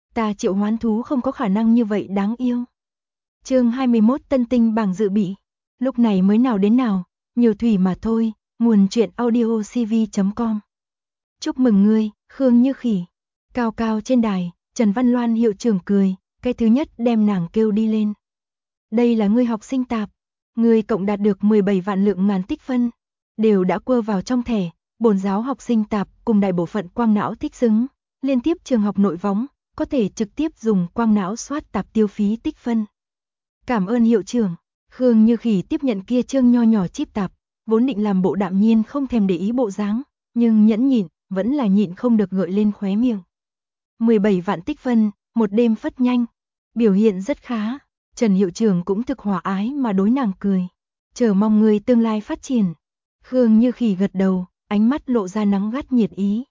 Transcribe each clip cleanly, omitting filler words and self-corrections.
Ta triệu hoán thú không có khả năng như vậy đáng yêu. Chương 21 Tân tinh bảng dự bị. Lúc này mới nào đến nào, nhiều thủy mà thôi, nguồn truyện audio cv.com. Chúc mừng ngươi, Khương Như Khỉ. Cao cao trên đài, Trần Văn Loan hiệu trưởng cười, cái thứ nhất đem nàng kêu đi lên. Đây là ngươi học sinh tạp, ngươi cộng đạt được 17 vạn lượng ngàn tích phân, đều đã quơ vào trong thẻ, bổn giáo học sinh tạp cùng đại bộ phận quang não thích xứng, liên tiếp trường học nội võng, có thể trực tiếp dùng quang não soát tạp tiêu phí tích phân. Cảm ơn hiệu trưởng. Khương Như Khỉ tiếp nhận kia chương nho nhỏ chip tạp, vốn định làm bộ đạm nhiên không thèm để ý bộ dáng, nhưng nhẫn nhịn, vẫn là nhịn không được gợi lên khóe miệng. 17 vạn tích phân, một đêm phất nhanh, biểu hiện rất khá. Trần hiệu trưởng cũng thực hòa ái mà đối nàng cười, chờ mong người tương lai phát triển. Khương Như Khỉ gật đầu, ánh mắt lộ ra nắng gắt nhiệt ý.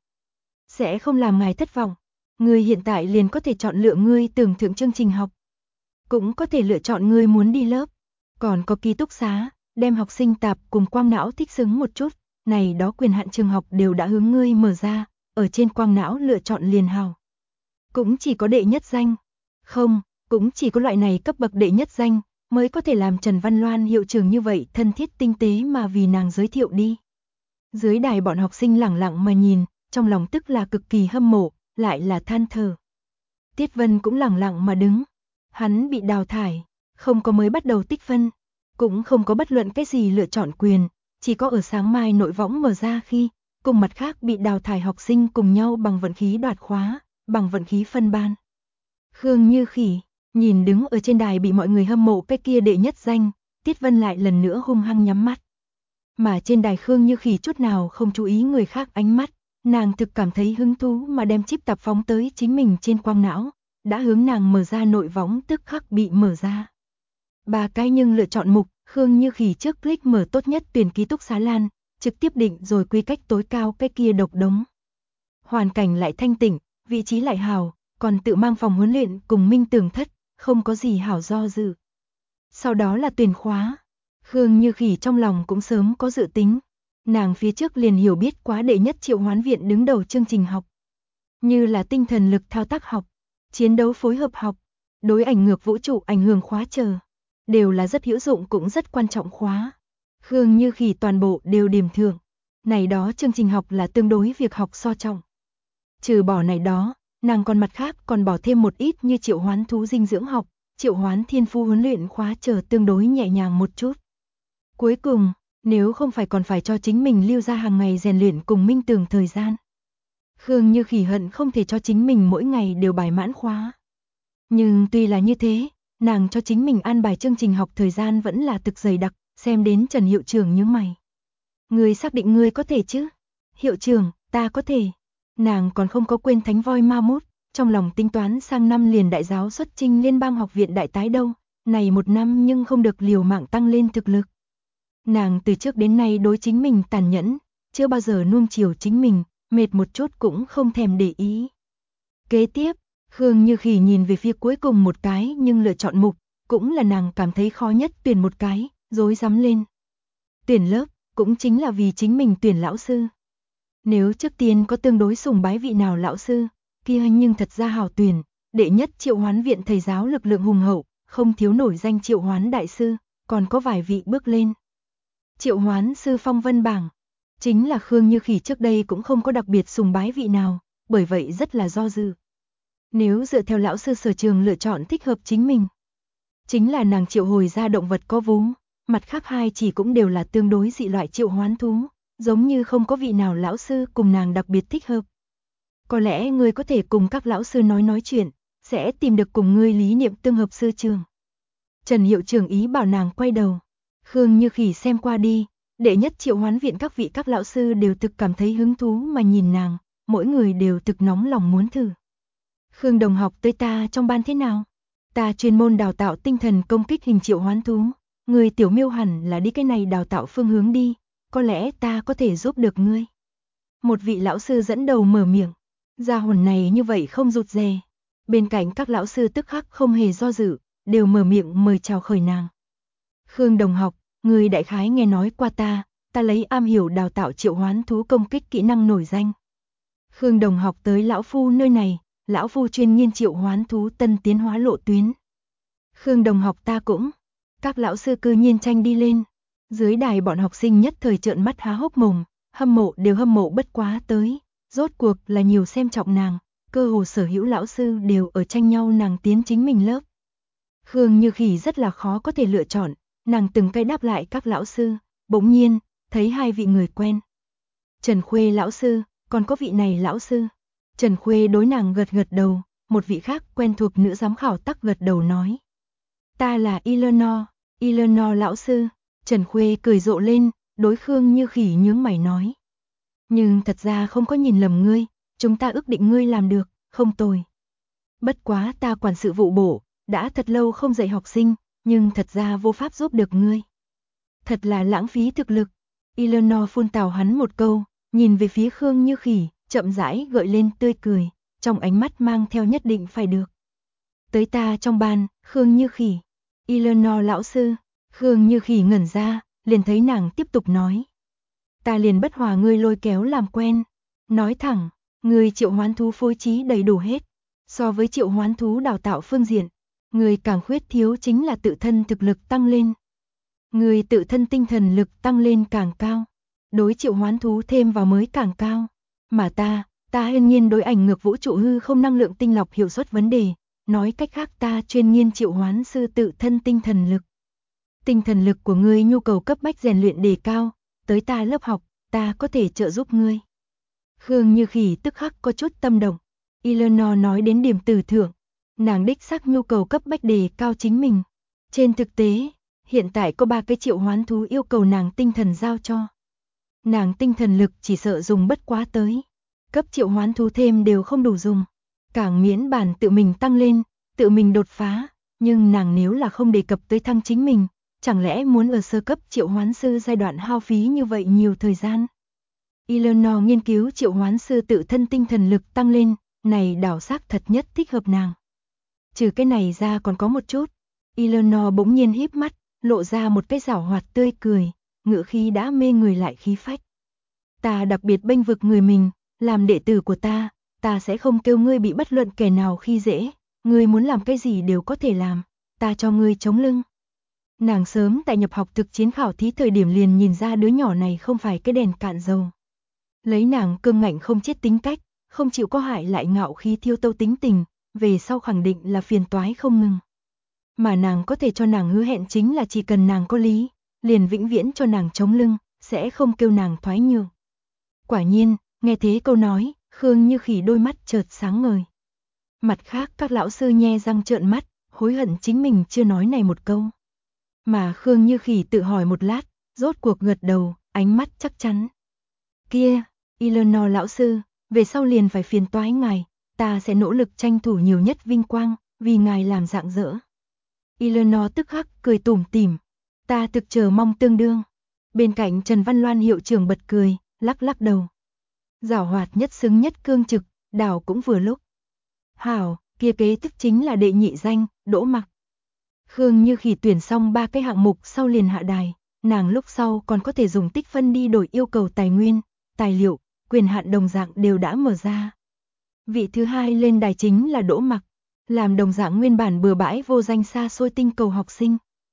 Sẽ không làm ngài thất vọng, ngươi hiện tại liền có thể chọn lựa ngươi tưởng thượng chương trình học, cũng có thể lựa chọn ngươi muốn đi lớp, còn có ký túc xá, đem học sinh tạp cùng quang não thích xứng một chút, này đó quyền hạn trường học đều đã hướng ngươi mở ra, ở trên quang não lựa chọn liền hào. Cũng chỉ có đệ nhất danh, không, cũng chỉ có loại này cấp bậc đệ nhất danh, mới có thể làm Trần Văn Loan hiệu trưởng như vậy thân thiết tinh tế mà vì nàng giới thiệu đi. Dưới đài bọn học sinh lẳng lặng mà nhìn, trong lòng tức là cực kỳ hâm mộ, lại là than thở. Tiết Vân cũng lẳng lặng mà đứng, hắn bị đào thải, không có mới bắt đầu tích phân, cũng không có bất luận cái gì lựa chọn quyền, chỉ có ở sáng mai nội võng mở ra khi, cùng mặt khác bị đào thải học sinh cùng nhau bằng vận khí đoạt khóa, bằng vận khí phân ban. Khương Như Khỉ, nhìn đứng ở trên đài bị mọi người hâm mộ cái kia đệ nhất danh, Tiết Vân lại lần nữa hung hăng nhắm mắt. Mà trên đài Khương Như Khỉ chút nào không chú ý người khác ánh mắt, nàng thực cảm thấy hứng thú mà đem chip tạp phóng tới chính mình trên quang não, đã hướng nàng mở ra nội võng tức khắc bị mở ra. 3 cái nhưng lựa chọn mục, Khương Như Khỉ trước click mở tốt nhất tuyển ký túc xá lan, trực tiếp định rồi quy cách tối cao cái kia độc đống. Hoàn cảnh lại thanh tịnh, vị trí lại hào, còn tự mang phòng huấn luyện cùng minh tường thất, không có gì hảo do dự. Sau đó là tuyển khóa. Khương Như Khỉ trong lòng cũng sớm có dự tính, nàng phía trước liền hiểu biết quá đệ nhất triệu hoán viện đứng đầu chương trình học. Như là tinh thần lực thao tác học, chiến đấu phối hợp học, đối ảnh ngược vũ trụ ảnh hưởng khóa chờ, đều là rất hữu dụng cũng rất quan trọng khóa. Khương Như Khỉ toàn bộ đều điểm thưởng, này đó chương trình học là tương đối việc học so trọng. Trừ bỏ này đó, nàng còn mặt khác còn bỏ thêm một ít như triệu hoán thú dinh dưỡng học, triệu hoán thiên phu huấn luyện khóa chờ tương đối nhẹ nhàng một chút. Cuối cùng, nếu không phải còn phải cho chính mình lưu ra hàng ngày rèn luyện cùng minh tường thời gian. Khương Như Khỉ hận không thể cho chính mình mỗi ngày đều bài mãn khóa. Nhưng tuy là như thế, nàng cho chính mình an bài chương trình học thời gian vẫn là thực dày đặc, xem đến Trần hiệu trưởng nhướng mày. Ngươi xác định ngươi có thể chứ? Hiệu trưởng, ta có thể. Nàng còn không có quên thánh voi ma mút, trong lòng tính toán sang năm liền đại giáo xuất chinh liên bang học viện đại tái đâu, này một năm nhưng không được liều mạng tăng lên thực lực. Nàng từ trước đến nay đối chính mình tàn nhẫn, chưa bao giờ nuông chiều chính mình, mệt một chút cũng không thèm để ý. Kế tiếp, Khương Như Khỉ nhìn về phía cuối cùng một cái nhưng lựa chọn mục, cũng là nàng cảm thấy khó nhất tuyển một cái, rối rắm lên. Tuyển lớp, cũng chính là vì chính mình tuyển lão sư. Nếu trước tiên có tương đối sùng bái vị nào lão sư, kia nhưng thật ra hảo tuyển, đệ nhất triệu hoán viện thầy giáo lực lượng hùng hậu, không thiếu nổi danh triệu hoán đại sư, còn có vài vị bước lên. Triệu hoán sư phong vân bảng, chính là Khương Như Khỉ trước đây cũng không có đặc biệt sùng bái vị nào, bởi vậy rất là do dự. Nếu dựa theo lão sư sở trường lựa chọn thích hợp chính mình, chính là nàng triệu hồi ra động vật có vú, mặt khác hai chỉ cũng đều là tương đối dị loại triệu hoán thú, giống như không có vị nào lão sư cùng nàng đặc biệt thích hợp. Có lẽ ngươi có thể cùng các lão sư nói chuyện, sẽ tìm được cùng ngươi lý niệm tương hợp sư trường. Trần hiệu trưởng ý bảo nàng quay đầu. Khương Như Khỉ xem qua đi, đệ nhất triệu hoán viện các vị các lão sư đều thực cảm thấy hứng thú mà nhìn nàng, mỗi người đều thực nóng lòng muốn thử. Khương đồng học tới ta trong ban thế nào? Ta chuyên môn đào tạo tinh thần công kích hình triệu hoán thú, người tiểu miêu hẳn là đi cái này đào tạo phương hướng đi, có lẽ ta có thể giúp được ngươi. Một vị lão sư dẫn đầu mở miệng, gia hồn này như vậy không rụt rè. Bên cạnh các lão sư tức khắc không hề do dự, đều mở miệng mời chào khởi nàng. Khương đồng học, người đại khái nghe nói qua ta lấy am hiểu đào tạo triệu hoán thú công kích kỹ năng nổi danh. Khương đồng học tới lão phu nơi này, lão phu chuyên nghiên triệu hoán thú tân tiến hóa lộ tuyến. Khương đồng học ta cũng. Các lão sư cư nhiên tranh đi lên. Dưới đài bọn học sinh nhất thời trợn mắt há hốc mồm, hâm mộ đều hâm mộ bất quá tới. Rốt cuộc là nhiều xem trọng nàng, cơ hồ sở hữu lão sư đều ở tranh nhau nàng tiến chính mình lớp. Khương Như Khỉ rất là khó có thể lựa chọn, nàng từng cái đáp lại các lão sư, bỗng nhiên, thấy hai vị người quen. Trần Khuê lão sư, còn có vị này lão sư. Trần Khuê đối nàng gật gật đầu, một vị khác quen thuộc nữ giám khảo tắc gật đầu nói. Ta là Eleanor lão sư. Trần Khuê cười rộ lên, đối Khương Như Khỉ nhướng mày nói. Nhưng thật ra không có nhìn lầm ngươi, chúng ta ước định ngươi làm được, không tồi. Bất quá ta quản sự vụ bổ, đã thật lâu không dạy học sinh, nhưng thật ra vô pháp giúp được ngươi. Thật là lãng phí thực lực. Eleanor phun tào hắn một câu, nhìn về phía Khương Như Khỉ, chậm rãi gợi lên tươi cười, trong ánh mắt mang theo nhất định phải được. Tới ta trong ban, Khương Như Khỉ. Eleanor lão sư. Khương Như Khỉ ngẩn ra, liền thấy nàng tiếp tục nói. Ta liền bất hòa ngươi lôi kéo làm quen. Nói thẳng, ngươi triệu hoán thú phối trí đầy đủ hết. So với triệu hoán thú đào tạo phương diện, ngươi càng khuyết thiếu chính là tự thân thực lực tăng lên. Ngươi tự thân tinh thần lực tăng lên càng cao, đối triệu hoán thú thêm vào mới càng cao. Mà ta hiên nhiên đối ảnh ngược vũ trụ hư không năng lượng tinh lọc hiệu suất vấn đề, nói cách khác ta chuyên nghiên triệu hoán sư tự thân tinh thần lực. Tinh thần lực của ngươi nhu cầu cấp bách rèn luyện đề cao, tới ta lớp học, ta có thể trợ giúp ngươi. Khương Như Khỉ tức khắc có chút tâm động. Eleanor nói đến điểm tử thượng, nàng đích xác nhu cầu cấp bách đề cao chính mình. Trên thực tế, hiện tại có 3 cái triệu hoán thú yêu cầu nàng tinh thần giao cho. Nàng tinh thần lực chỉ sợ dùng bất quá tới. Cấp triệu hoán thú thêm đều không đủ dùng. Càng miễn bản tự mình tăng lên, tự mình đột phá. Nhưng nàng nếu là không đề cập tới thăng chính mình, chẳng lẽ muốn ở sơ cấp triệu hoán sư giai đoạn hao phí như vậy nhiều thời gian? Eleanor nghiên cứu triệu hoán sư tự thân tinh thần lực tăng lên, này đảo xác thật nhất thích hợp nàng. Trừ cái này ra còn có một chút. Eleanor bỗng nhiên híp mắt, lộ ra một cái giảo hoạt tươi cười, ngữ khí đã mê người lại khí phách. Ta đặc biệt bênh vực người mình, làm đệ tử của ta sẽ không kêu ngươi bị bất luận kẻ nào khi dễ, ngươi muốn làm cái gì đều có thể làm, ta cho ngươi chống lưng. Nàng sớm tại nhập học thực chiến khảo thí thời điểm liền nhìn ra đứa nhỏ này không phải cái đèn cạn dầu. Lấy nàng cương ngạnh không chết tính cách, không chịu có hại lại ngạo khí thiêu tâu tính tình, về sau khẳng định là phiền toái không ngừng. Mà nàng có thể cho nàng hứa hẹn chính là chỉ cần nàng có lý, liền vĩnh viễn cho nàng chống lưng, sẽ không kêu nàng thoái nhường. Quả nhiên, nghe thế câu nói, Khương Như Khỉ đôi mắt chợt sáng ngời. Mặt khác các lão sư nhe răng trợn mắt, hối hận chính mình chưa nói này một câu. Mà Khương Như Khỉ tự hỏi một lát, rốt cuộc gật đầu, ánh mắt chắc chắn. Kia, Eleanor lão sư, về sau liền phải phiền toái ngài, ta sẽ nỗ lực tranh thủ nhiều nhất vinh quang, vì ngài làm rạng rỡ. Eleanor tức khắc cười tủm tỉm, ta thực chờ mong tương đương. Bên cạnh Trần Văn Loan hiệu trưởng bật cười, lắc lắc đầu. Giảo hoạt nhất xứng nhất cương trực, đảo cũng vừa lúc. Hảo, kia kế tức chính là đệ nhị danh, Đỗ Mặc. Khương Như Khỉ tuyển xong 3 cái hạng mục sau liền hạ đài, nàng lúc sau còn có thể dùng tích phân đi đổi yêu cầu tài nguyên, tài liệu, quyền hạn đồng dạng đều đã mở ra. Vị thứ hai lên đài chính là Đỗ Mặc, làm đồng dạng nguyên bản bừa bãi vô danh xa xôi tinh cầu học sinh.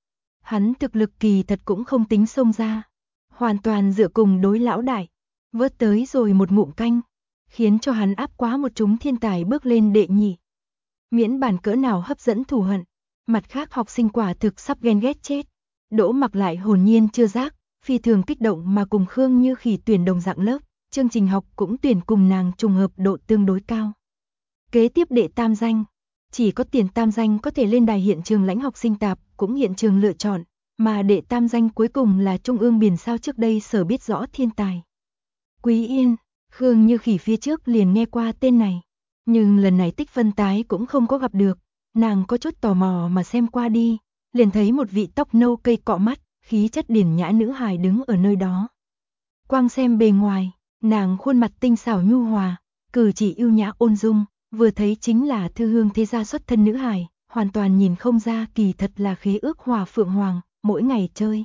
Hắn thực lực kỳ thật cũng không tính xông ra, hoàn toàn dựa cùng đối lão đại, vớt tới rồi một ngụm canh, khiến cho hắn áp quá một chúng thiên tài bước lên đệ nhị. Miễn bản cỡ nào hấp dẫn thù hận, mặt khác học sinh quả thực sắp ghen ghét chết. Đỗ Mặc lại hồn nhiên chưa giác, phi thường kích động mà cùng Khương Như Khỉ tuyển đồng dạng lớp, chương trình học cũng tuyển cùng nàng trùng hợp độ tương đối cao. Kế tiếp đệ tam danh, chỉ có tiền tam danh có thể lên đài hiện trường lãnh học sinh tạp, cũng hiện trường lựa chọn, mà đệ tam danh cuối cùng là Trung ương biển sao trước đây sở biết rõ thiên tài. Quý Yên, Khương Như Khỉ phía trước liền nghe qua tên này, nhưng lần này tích phân tái cũng không có gặp được, nàng có chút tò mò mà xem qua đi, liền thấy một vị tóc nâu cây cọ mắt, khí chất điển nhã nữ hài đứng ở nơi đó. Quang xem bề ngoài, nàng khuôn mặt tinh xảo nhu hòa, cử chỉ yêu nhã ôn dung, vừa thấy chính là thư hương thế gia xuất thân nữ hài, hoàn toàn nhìn không ra kỳ thật là khế ước hòa phượng hoàng, mỗi ngày chơi.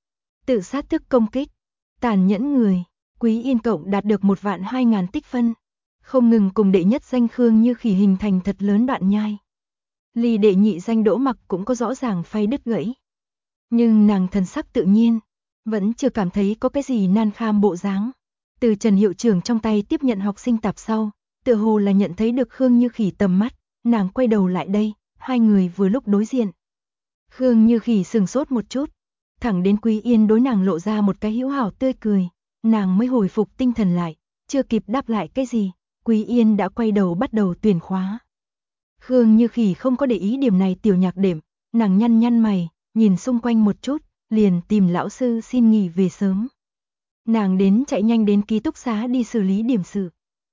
Tự sát thức công kích, tàn nhẫn người, Quý Yên cộng đạt được 1.200.000 tích phân. không ngừng cùng đệ nhất danh Khương Như Khỉ hình thành thật lớn đoạn nhai. Ly đệ nhị danh Đỗ Mặc cũng có rõ ràng phay đứt gãy. Nhưng nàng thần sắc tự nhiên, vẫn chưa cảm thấy có cái gì nan kham bộ dáng. Từ Trần hiệu trưởng trong tay tiếp nhận học sinh tạp sau, tựa hồ là nhận thấy được Khương Như Khỉ tầm mắt, nàng quay đầu lại đây, hai người vừa lúc đối diện. Khương Như Khỉ sừng sốt một chút, thẳng đến Quý Yên đối nàng lộ ra một cái hữu hảo tươi cười, nàng mới hồi phục tinh thần lại, chưa kịp đáp lại cái gì, Quý Yên đã quay đầu bắt đầu tuyển khóa. Khương Như Khỉ không có để ý điểm này tiểu nhạc đệm, nàng nhăn nhăn mày, nhìn xung quanh một chút, liền tìm lão sư xin nghỉ về sớm. Nàng đến chạy nhanh đến ký túc xá đi xử lý điểm sự.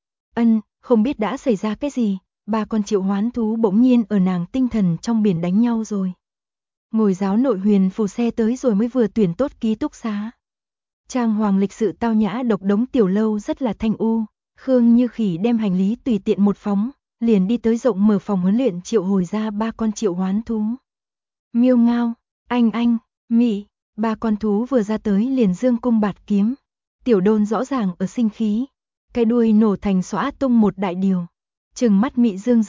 Không biết đã xảy ra cái gì, ba con triệu hoán thú bỗng nhiên ở nàng tinh thần trong biển đánh nhau rồi. Ngồi giáo nội huyền phù xe tới rồi mới vừa tuyển tốt ký túc xá. Trang hoàng lịch sự tao nhã độc đống tiểu lâu rất là thanh u, Khương Như Khỉ đem hành lý tùy tiện một phóng, liền đi tới rộng mở phòng huấn luyện triệu hồi ra ba con triệu hoán thú. Miêu Ngao, Anh, Mị, ba con thú vừa ra tới liền dương cung bạt kiếm. Tiểu Đôn rõ ràng ở sinh khí, cái đuôi nổ thành xõa tung một đại điều. Trừng mắt Mị Dương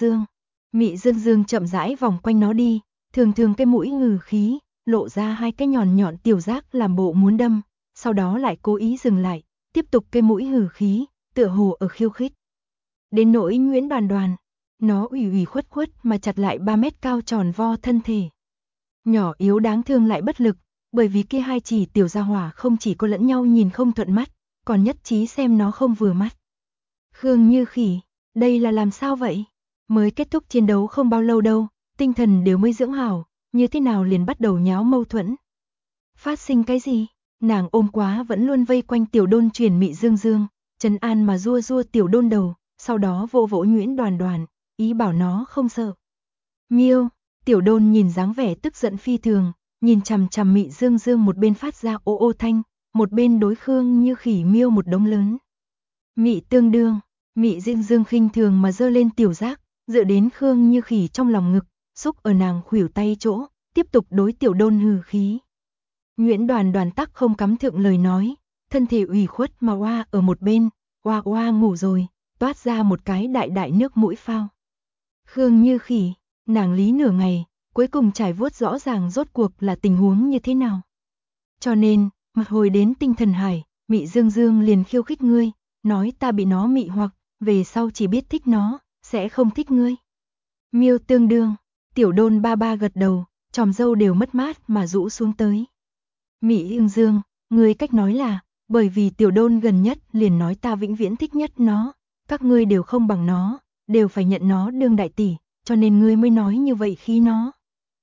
Dương chậm rãi vòng quanh nó đi, thường thường cái mũi ngừ khí, lộ ra hai cái nhọn nhọn tiểu giác làm bộ muốn đâm, sau đó lại cố ý dừng lại, tiếp tục cái mũi hừ khí, tựa hồ ở khiêu khích. Đến nỗi Nguyễn Đoàn Đoàn, nó ủy khuất mà chặt lại 3 mét cao tròn vo thân thể. Nhỏ yếu đáng thương lại bất lực, bởi vì kia hai chỉ tiểu gia hỏa không chỉ có lẫn nhau nhìn không thuận mắt, còn nhất trí xem nó không vừa mắt. Khương Như Khỉ, đây là làm sao vậy? Mới kết thúc chiến đấu không bao lâu đâu, tinh thần đều mới dưỡng hảo, như thế nào liền bắt đầu nháo mâu thuẫn? Phát sinh cái gì? Nàng ôm quá vẫn luôn vây quanh Tiểu Đôn truyền Mị Dương Dương, trấn an mà rua Tiểu Đôn đầu, sau đó vỗ Nguyễn Đoàn Đoàn, ý bảo nó không sợ. Miêu, Tiểu Đôn nhìn dáng vẻ tức giận phi thường, nhìn chằm chằm Mị Dương Dương một bên phát ra ô ô thanh, một bên đối Khương Như Khỉ miêu một đống lớn. Mị tương đương, Mị Dương Dương khinh thường mà giơ lên tiểu giác, dựa đến Khương Như Khỉ trong lòng ngực, xúc ở nàng khuỷu tay chỗ, tiếp tục đối Tiểu Đôn hừ khí. Nguyễn Đoàn Đoàn tắc không cắm thượng lời nói, thân thể ủy khuất mà oa ở một bên, oa ngủ rồi, toát ra một cái đại nước mũi phao. Khương Như Khỉ, nàng lý nửa ngày, cuối cùng trải vuốt rõ ràng rốt cuộc là tình huống như thế nào. Cho nên, mặt hồi đến tinh thần hải, Mị Dương Dương liền khiêu khích ngươi, nói ta bị nó mị hoặc, về sau chỉ biết thích nó, sẽ không thích ngươi. Miêu tương đương, Tiểu Đôn ba gật đầu, tròm râu đều mất mát mà rũ xuống tới. Mị Dương Dương, ngươi cách nói là, bởi vì Tiểu Đôn gần nhất liền nói ta vĩnh viễn thích nhất nó, các ngươi đều không bằng nó, đều phải nhận nó đương đại tỷ, cho nên ngươi mới nói như vậy khi nó.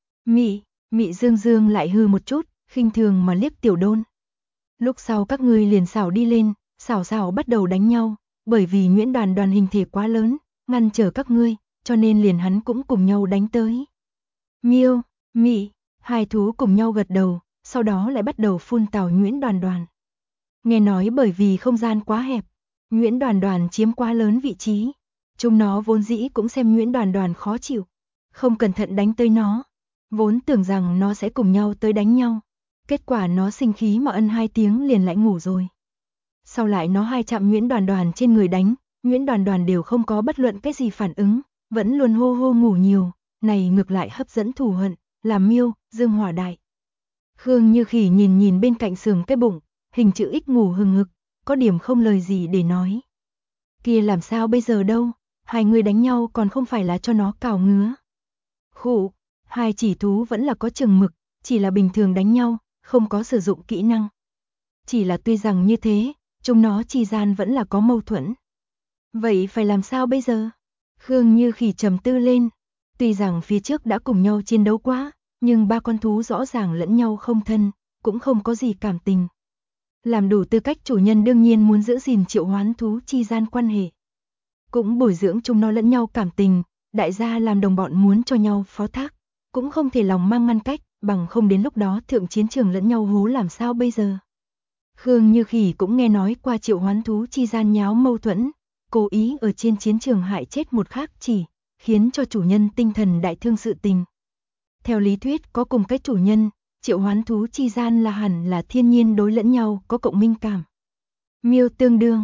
Mị Dương Dương lại hư một chút, khinh thường mà liếc Tiểu Đôn. Lúc sau các ngươi liền xảo đi lên, xảo bắt đầu đánh nhau, bởi vì Nguyễn Đoàn Đoàn hình thể quá lớn, ngăn trở các ngươi, cho nên liền hắn cũng cùng nhau đánh tới. Miêu, Mị, hai thú cùng nhau gật đầu, sau đó lại bắt đầu phun tào Nguyễn Đoàn Đoàn. Nghe nói bởi vì không gian quá hẹp, Nguyễn Đoàn Đoàn chiếm quá lớn vị trí, chúng nó vốn dĩ cũng xem Nguyễn Đoàn Đoàn khó chịu, không cẩn thận đánh tới nó, vốn tưởng rằng nó sẽ cùng nhau tới đánh nhau, kết quả nó sinh khí mà ân 2 tiếng liền lại ngủ rồi. Sau lại nó hai chạm Nguyễn Đoàn Đoàn trên người đánh, Nguyễn Đoàn Đoàn đều không có bất luận cái gì phản ứng, vẫn luôn hô ngủ nhiều, này ngược lại hấp dẫn thù hận, làm Miêu Dương hỏa đại. Khương Như Khỉ nhìn bên cạnh sườn cái bụng, hình chữ X ngủ hừng hực, có điểm không lời gì để nói. Kia làm sao bây giờ đâu, hai người đánh nhau còn không phải là cho nó cào ngứa. Khụ, hai chỉ thú vẫn là có chừng mực, chỉ là bình thường đánh nhau, không có sử dụng kỹ năng. Chỉ là tuy rằng như thế, chúng nó chi gian vẫn là có mâu thuẫn. Vậy phải làm sao bây giờ? Khương Như Khỉ trầm tư lên, tuy rằng phía trước đã cùng nhau chiến đấu quá, nhưng ba con thú rõ ràng lẫn nhau không thân, cũng không có gì cảm tình. Làm đủ tư cách chủ nhân đương nhiên muốn giữ gìn triệu hoán thú chi gian quan hệ. Cũng bồi dưỡng chúng nó lẫn nhau cảm tình, đại gia làm đồng bọn muốn cho nhau phó thác, cũng không thể lòng mang ngăn cách, bằng không đến lúc đó thượng chiến trường lẫn nhau hố làm sao bây giờ. Khương Như Khỉ cũng nghe nói qua triệu hoán thú chi gian nháo mâu thuẫn, cố ý ở trên chiến trường hại chết một khác chỉ, khiến cho chủ nhân tinh thần đại thương sự tình. Theo lý thuyết có cùng cái chủ nhân, triệu hoán thú chi gian là hẳn là thiên nhiên đối lẫn nhau có cộng minh cảm. Miêu tương đương,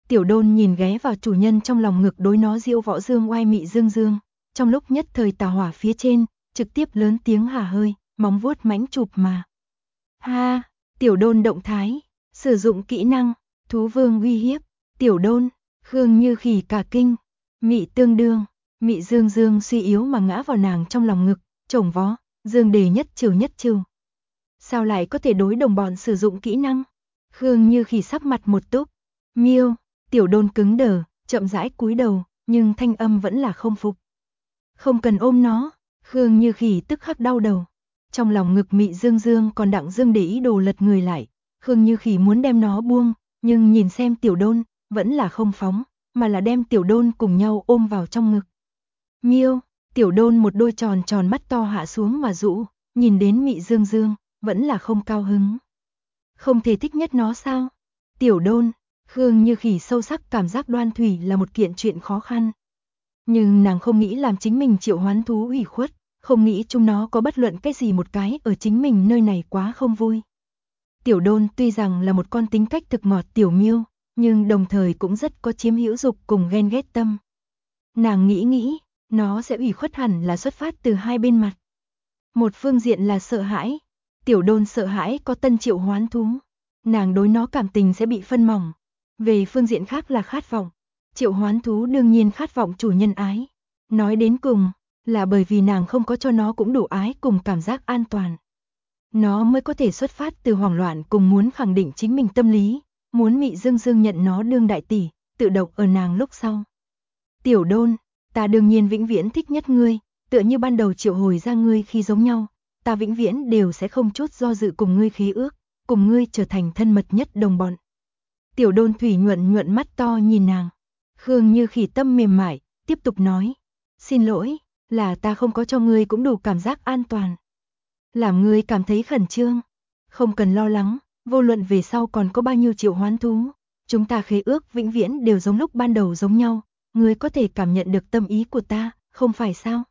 Tiểu Đôn nhìn ghé vào chủ nhân trong lòng ngực đối nó diễu võ dương oai Mị Dương Dương, trong lúc nhất thời tà hỏa phía trên, trực tiếp lớn tiếng hả hơi, móng vuốt mãnh chụp mà. Ha, Tiểu Đôn động thái, sử dụng kỹ năng, thú vương uy hiếp, Tiểu Đôn, Khương Như Khỉ cả kinh, Mị tương đương, Mị Dương Dương suy yếu mà ngã vào nàng trong lòng ngực, chổng vó, Dương Đề nhất trừ. Sao lại có thể đối đồng bọn sử dụng kỹ năng? Khương Như Khỉ sắc mặt một túc, miêu, Tiểu Đôn cứng đờ, chậm rãi cúi đầu, nhưng thanh âm vẫn là không phục. Không cần ôm nó, Khương Như Khỉ tức khắc đau đầu. Trong lòng ngực Mị Dương Dương còn đặng Dương để ý đồ lật người lại, Khương Như Khỉ muốn đem nó buông, nhưng nhìn xem Tiểu Đôn, vẫn là không phóng, mà là đem Tiểu Đôn cùng nhau ôm vào trong ngực. Miêu, Tiểu Đôn một đôi tròn tròn mắt to hạ xuống mà rũ, nhìn đến Mị Dương Dương, vẫn là không cao hứng. Không thể thích nhất nó sao? Tiểu Đôn, Khương Như Khỉ sâu sắc cảm giác đoan thủy là một kiện chuyện khó khăn. Nhưng nàng không nghĩ làm chính mình triệu hoán thú ủy khuất, không nghĩ chúng nó có bất luận cái gì một cái ở chính mình nơi này quá không vui. Tiểu Đôn tuy rằng là một con tính cách thực ngọt tiểu miêu, nhưng đồng thời cũng rất có chiếm hữu dục cùng ghen ghét tâm. Nàng nghĩ, nó sẽ ủy khuất hẳn là xuất phát từ hai bên mặt. Một phương diện là sợ hãi, Tiểu Đôn sợ hãi có tân triệu hoán thú, nàng đối nó cảm tình sẽ bị phân mỏng. Về phương diện khác là khát vọng, triệu hoán thú đương nhiên khát vọng chủ nhân ái. Nói đến cùng, là bởi vì nàng không có cho nó cũng đủ ái cùng cảm giác an toàn. Nó mới có thể xuất phát từ hoảng loạn cùng muốn khẳng định chính mình tâm lý, muốn Mị Dương Dương nhận nó đương đại tỷ, tự động ở nàng lúc sau. Tiểu Đôn, ta đương nhiên vĩnh viễn thích nhất ngươi, tựa như ban đầu triệu hồi ra ngươi khi giống nhau, ta vĩnh viễn đều sẽ không chút do dự cùng ngươi khí ước, cùng ngươi trở thành thân mật nhất đồng bọn. Tiểu Đôn thủy nhuận mắt to nhìn nàng. Khương Như Khỉ tâm mềm mại, tiếp tục nói, xin lỗi, là ta không có cho ngươi cũng đủ cảm giác an toàn. Làm ngươi cảm thấy khẩn trương, không cần lo lắng, vô luận về sau còn có bao nhiêu triệu hoán thú, chúng ta khế ước vĩnh viễn đều giống lúc ban đầu giống nhau, ngươi có thể cảm nhận được tâm ý của ta, không phải sao?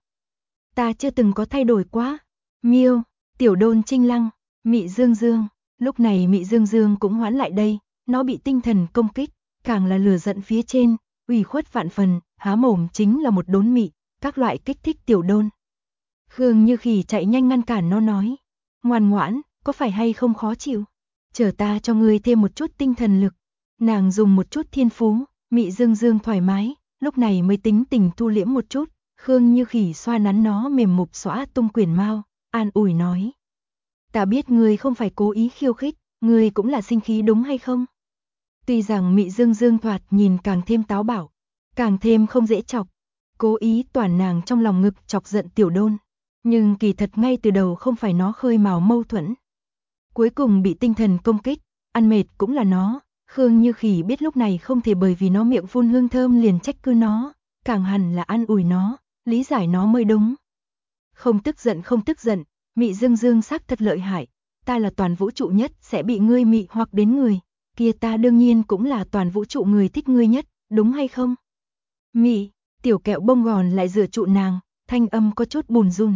Ta chưa từng có thay đổi quá. Miêu, Tiểu Đôn trinh lăng, Mị Dương Dương, lúc này Mị Dương Dương cũng hoán lại đây, nó bị tinh thần công kích, càng là lửa giận phía trên, ủy khuất vạn phần, há mồm chính là một đốn mị, các loại kích thích Tiểu Đôn. Khương Như Khỉ chạy nhanh ngăn cản nó nói, ngoan ngoãn, có phải hay không khó chịu? Chờ ta cho ngươi thêm một chút tinh thần lực. Nàng dùng một chút thiên phú, Mị Dương Dương thoải mái, lúc này mới tính tình thu liễm một chút. Khương Như Khỉ xoa nắn nó mềm mục xõa tung quyển mao, an ủi nói. Ta biết ngươi không phải cố ý khiêu khích, ngươi cũng là sinh khí đúng hay không? Tuy rằng Mị Dương Dương thoạt nhìn càng thêm táo bạo, càng thêm không dễ chọc, cố ý toàn nàng trong lòng ngực chọc giận Tiểu Đôn, nhưng kỳ thật ngay từ đầu không phải nó khơi mào mâu thuẫn. Cuối cùng bị tinh thần công kích, ăn mệt cũng là nó, Khương Như Khỉ biết lúc này không thể bởi vì nó miệng phun hương thơm liền trách cứ nó, càng hẳn là an ủi nó, lý giải nó mới đúng. Không tức giận, Mị Dương Dương xác thật lợi hại, ta là toàn vũ trụ nhất sẽ bị ngươi mị hoặc đến người, kia ta đương nhiên cũng là toàn vũ trụ người thích ngươi nhất, đúng hay không? Mị, tiểu kẹo bông gòn lại dựa trụ nàng, thanh âm có chút bùn rùn.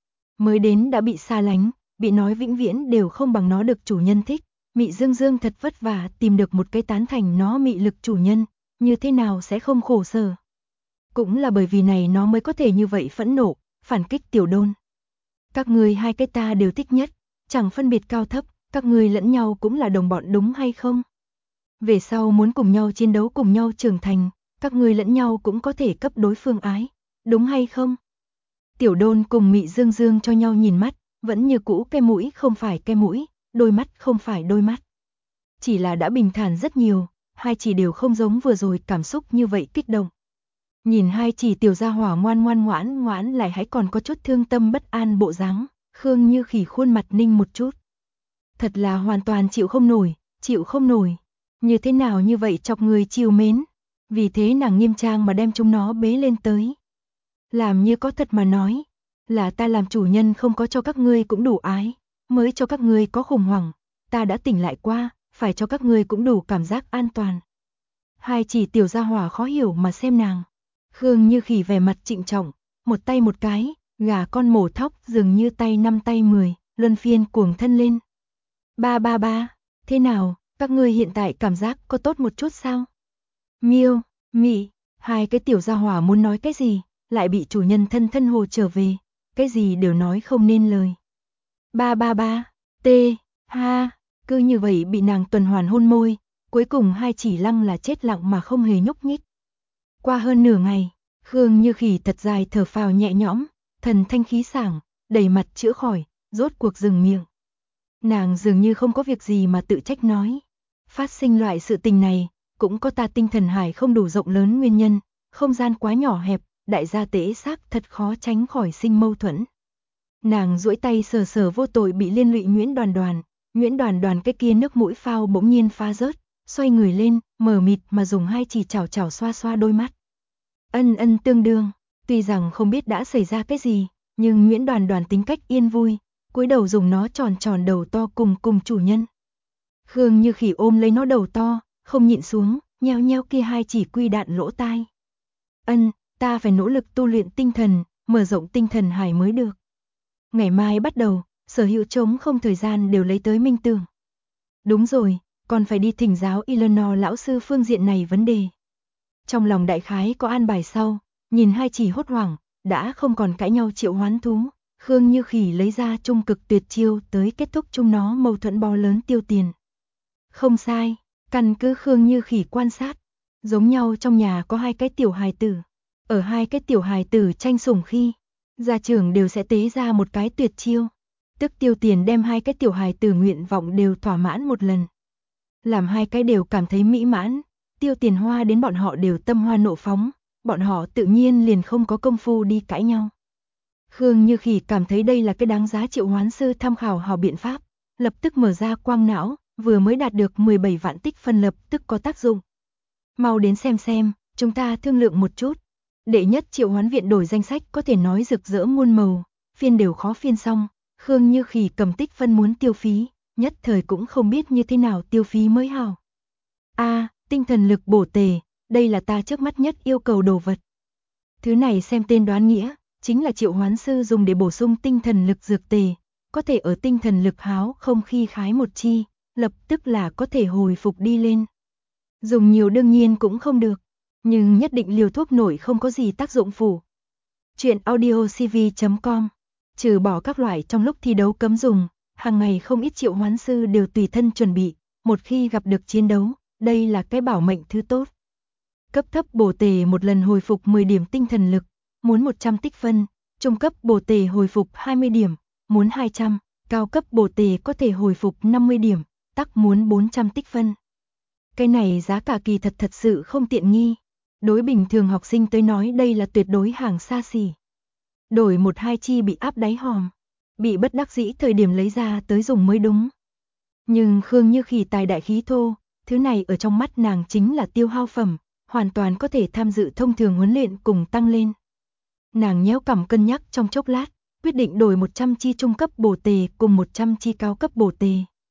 Mới đến đã bị xa lánh, bị nói vĩnh viễn đều không bằng nó được chủ nhân thích, Mị Dương Dương thật vất vả tìm được một cái tán thành nó mị lực chủ nhân, như thế nào sẽ không khổ sở. Cũng là bởi vì này nó mới có thể như vậy phẫn nộ, phản kích Tiểu Đôn. Các ngươi hai cái ta đều thích nhất, chẳng phân biệt cao thấp, các ngươi lẫn nhau cũng là đồng bọn đúng hay không? Về sau muốn cùng nhau chiến đấu cùng nhau trưởng thành, các ngươi lẫn nhau cũng có thể cấp đối phương ái, đúng hay không? Tiểu Đôn cùng Mị Dương Dương cho nhau nhìn mắt, vẫn như cũ cái mũi không phải cái mũi, đôi mắt không phải đôi mắt. Chỉ là đã bình thản rất nhiều, hai chỉ đều không giống vừa rồi cảm xúc như vậy kích động. Nhìn hai chỉ tiểu gia hỏa ngoan lại hãy còn có chút thương tâm bất an bộ dáng, Khương Như Khỉ khuôn mặt ninh một chút. Thật là hoàn toàn chịu không nổi. Như thế nào như vậy chọc người chiều mến. Vì thế nàng nghiêm trang mà đem chúng nó bế lên tới. Làm như có thật mà nói, là ta làm chủ nhân không có cho các ngươi cũng đủ ái, mới cho các ngươi có khủng hoảng, ta đã tỉnh lại qua, phải cho các ngươi cũng đủ cảm giác an toàn. Hai chỉ tiểu gia hỏa khó hiểu mà xem nàng. Khương Như Khỉ vẻ mặt trịnh trọng, một tay một cái, gà con mổ thóc dường như tay 5 tay 10, luân phiên cuồng thân lên. Ba, thế nào, các ngươi hiện tại cảm giác có tốt một chút sao? Miêu, Mị, hai cái tiểu gia hỏa muốn nói cái gì, lại bị chủ nhân thân thân hồ trở về, cái gì đều nói không nên lời. Ba ba ba, tê, ha, cứ như vậy bị nàng tuần hoàn hôn môi, cuối cùng hai chỉ lăng là chết lặng mà không hề nhúc nhích. Qua hơn nửa ngày, Khương Như Khỉ thật dài thở phào nhẹ nhõm, thần thanh khí sảng, đầy mặt chữa khỏi, rốt cuộc dừng miệng. Nàng dường như không có việc gì mà tự trách nói. Phát sinh loại sự tình này, cũng có ta tinh thần hải không đủ rộng lớn nguyên nhân, không gian quá nhỏ hẹp, đại gia tế xác thật khó tránh khỏi sinh mâu thuẫn. Nàng duỗi tay sờ sờ vô tội bị liên lụy Nguyễn Đoàn Đoàn cái kia nước mũi phao bỗng nhiên phá rớt, xoay người lên, mờ mịt mà dùng hai chỉ chảo chảo xoa xoa đôi mắt. Ân ân tương đương, tuy rằng không biết đã xảy ra cái gì, nhưng Nguyễn Đoàn Đoàn tính cách yên vui, cúi đầu dùng nó tròn tròn đầu to cùng chủ nhân. Khương Như Khỉ ôm lấy nó đầu to, không nhịn xuống, nheo nheo kia hai chỉ quy đạn lỗ tai. Ân, ta phải nỗ lực tu luyện tinh thần, mở rộng tinh thần hải mới được. Ngày mai bắt đầu, sở hữu trống không thời gian đều lấy tới minh tưởng. Đúng rồi, còn phải đi thỉnh giáo Eleanor lão sư phương diện này vấn đề. Trong lòng đại khái có an bài sau, nhìn hai chỉ hốt hoảng, đã không còn cãi nhau triệu hoán thú. Khương Như Khỉ lấy ra trung cực tuyệt chiêu tới kết thúc chung nó mâu thuẫn bò lớn tiêu tiền. Không sai, căn cứ Khương Như Khỉ quan sát, giống nhau trong nhà có hai cái tiểu hài tử. Ở hai cái tiểu hài tử tranh sủng khi, gia trưởng đều sẽ tế ra một cái tuyệt chiêu. Tức tiêu tiền đem hai cái tiểu hài tử nguyện vọng đều thỏa mãn một lần. Làm hai cái đều cảm thấy mỹ mãn, tiêu tiền hoa đến bọn họ đều tâm hoa nộ phóng, bọn họ tự nhiên liền không có công phu đi cãi nhau. Khương Như Khỉ cảm thấy đây là cái đáng giá triệu hoán sư tham khảo hào biện pháp, lập tức mở ra quang não, vừa mới đạt được 17 vạn tích phân lập tức có tác dụng. Mau đến xem, chúng ta thương lượng một chút. Đệ nhất triệu hoán viện đổi danh sách có thể nói rực rỡ muôn màu, phiên đều khó phiên xong, Khương Như Khỉ cầm tích phân muốn tiêu phí, nhất thời cũng không biết như thế nào tiêu phí mới hào. Tinh thần lực bổ tề, đây là ta trước mắt nhất yêu cầu đồ vật. Thứ này xem tên đoán nghĩa, chính là triệu hoán sư dùng để bổ sung tinh thần lực dược tề, có thể ở tinh thần lực háo không khi khái một chi, lập tức là có thể hồi phục đi lên. Dùng nhiều đương nhiên cũng không được, nhưng nhất định liều thuốc nổi không có gì tác dụng phụ. Chuyện audiocv.com, trừ bỏ các loại trong lúc thi đấu cấm dùng, hàng ngày không ít triệu hoán sư đều tùy thân chuẩn bị, một khi gặp được chiến đấu, đây là cái bảo mệnh thứ tốt. Cấp thấp bổ tề một lần hồi phục 10 điểm tinh thần lực, muốn 100 tích phân, trung cấp bổ tề hồi phục 20 điểm, muốn 200, cao cấp bổ tề có thể hồi phục 50 điểm, tắc muốn 400 tích phân. Cái này giá cả kỳ thật sự không tiện nghi, đối bình thường học sinh tới nói đây là tuyệt đối hàng xa xỉ. Đổi một hai chi bị áp đáy hòm, bị bất đắc dĩ thời điểm lấy ra tới dùng mới đúng. Nhưng Khương Như Khỉ tài đại khí thô, thứ này ở trong mắt nàng chính là tiêu hao phẩm, hoàn toàn có thể tham dự thông thường huấn luyện cùng tăng lên. Nàng nhéo cằm cân nhắc trong chốc lát, quyết định đổi 100 chi trung cấp bổ tề cùng 100 chi cao cấp bổ tề.